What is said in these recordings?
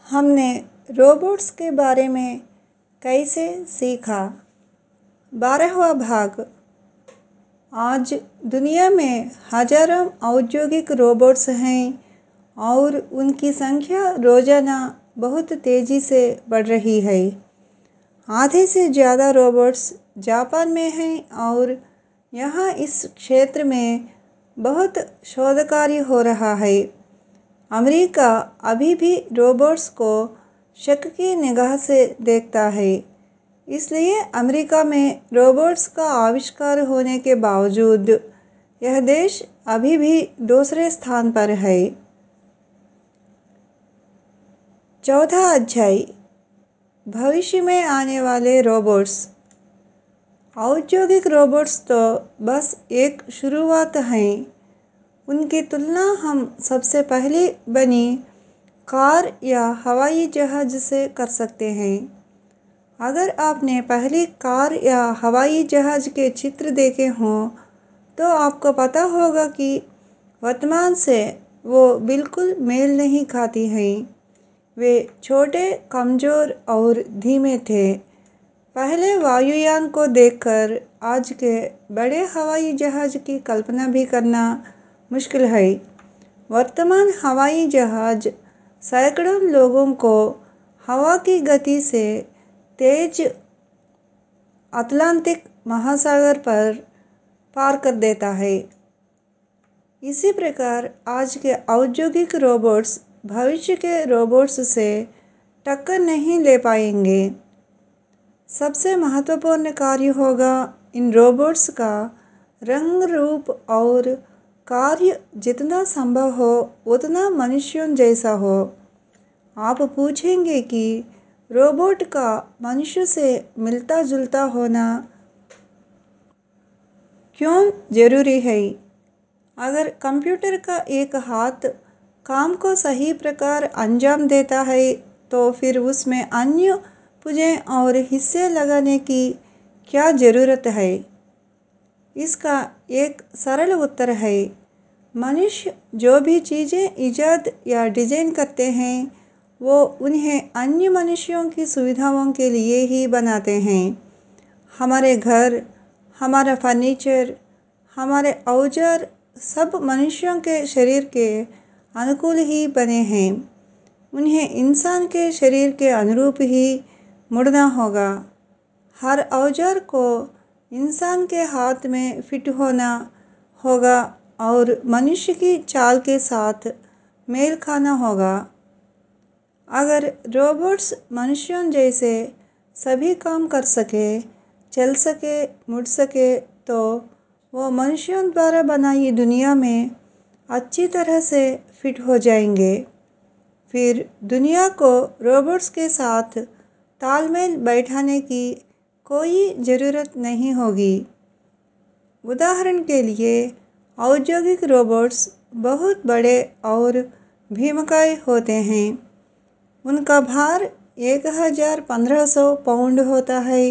हमने रोबोट्स के बारे में कैसे सीखा। 12वां भाग। आज दुनिया में हजारों औद्योगिक रोबोट्स हैं और उनकी संख्या रोजाना बहुत तेजी से बढ़ रही है। आधे से ज़्यादा रोबोट्स जापान में हैं और यहाँ इस क्षेत्र में बहुत शोध कार्य हो रहा है। अमेरिका अभी भी रोबोट्स को शक की निगाह से देखता है, इसलिए अमेरिका में रोबोट्स का आविष्कार होने के बावजूद यह देश अभी भी दूसरे स्थान पर है। चौथा अध्याय, भविष्य में आने वाले रोबोट्स। औद्योगिक रोबोट्स तो बस एक शुरुआत है। उनकी तुलना हम सबसे पहले बनी कार या हवाई जहाज से कर सकते हैं। अगर आपने पहली कार या हवाई जहाज के चित्र देखे हों तो आपको पता होगा कि वर्तमान से वो बिल्कुल मेल नहीं खाती हैं। वे छोटे, कमज़ोर और धीमे थे। पहले वायुयान को देखकर आज के बड़े हवाई जहाज की कल्पना भी करना मुश्किल है। वर्तमान हवाई जहाज सैकड़ों लोगों को हवा की गति से तेज अटलांटिक महासागर पर पार कर देता है। इसी प्रकार आज के औद्योगिक रोबोट्स भविष्य के रोबोट्स से टक्कर नहीं ले पाएंगे। सबसे महत्वपूर्ण कार्य होगा इन रोबोट्स का रंग, रूप और कार्य जितना संभव हो उतना मनुष्यों जैसा हो। आप पूछेंगे कि रोबोट का मनुष्य से मिलता जुलता होना क्यों जरूरी है? अगर कंप्यूटर का एक हाथ काम को सही प्रकार अंजाम देता है तो फिर उसमें अन्य पुर्जे और हिस्से लगाने की क्या ज़रूरत है? इसका एक सरल उत्तर है, मनुष्य जो भी चीज़ें इजाद या डिज़ाइन करते हैं वो उन्हें अन्य मनुष्यों की सुविधाओं के लिए ही बनाते हैं। हमारे घर, हमारा फर्नीचर, हमारे औजार सब मनुष्यों के शरीर के अनुकूल ही बने हैं। उन्हें इंसान के शरीर के अनुरूप ही मुड़ना होगा। हर औजार को इंसान के हाथ में फिट होना होगा और मनुष्य की चाल के साथ मेल खाना होगा। अगर रोबोट्स मनुष्यों जैसे सभी काम कर सके, चल सके, मुड़ सके तो वो मनुष्यों द्वारा बनाई दुनिया में अच्छी तरह से फिट हो जाएंगे। फिर दुनिया को रोबोट्स के साथ तालमेल बैठाने की कोई ज़रूरत नहीं होगी। उदाहरण के लिए औद्योगिक रोबोट्स बहुत बड़े और भीमकाय होते हैं। उनका भार 1500 पाउंड होता है,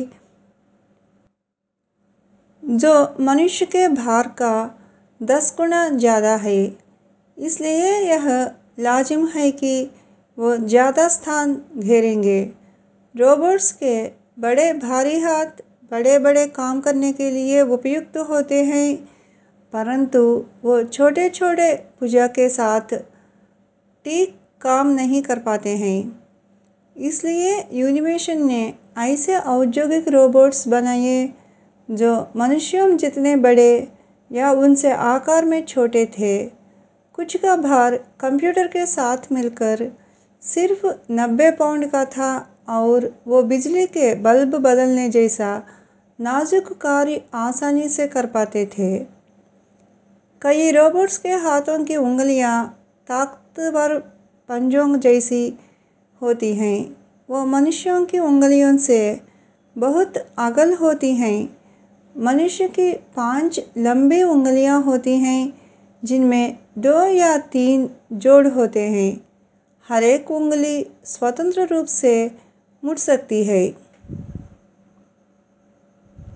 जो मनुष्य के भार का 10 गुना ज़्यादा है। इसलिए यह लाजिम है कि वो ज़्यादा स्थान घेरेंगे। रोबोट्स के बड़े भारी हाथ बड़े बड़े काम करने के लिए उपयुक्त होते हैं, परंतु वो छोटे छोटे भुजा के साथ ठीक काम नहीं कर पाते हैं। इसलिए यूनिमेशन ने ऐसे औद्योगिक रोबोट्स बनाए जो मनुष्यों जितने बड़े या उनसे आकार में छोटे थे। कुछ का भार कंप्यूटर के साथ मिलकर सिर्फ 90 पाउंड का था और वो बिजली के बल्ब बदलने जैसा नाजुक कार्य आसानी से कर पाते थे। कई रोबोट्स के हाथों की उंगलियां ताकतवर पंजों जैसी होती हैं। वो मनुष्यों की उंगलियों से बहुत अगल होती हैं। मनुष्य की 5 लंबी उंगलियां होती हैं जिनमें 2 या 3 जोड़ होते हैं। हर एक उंगली स्वतंत्र रूप से मुड़ सकती है।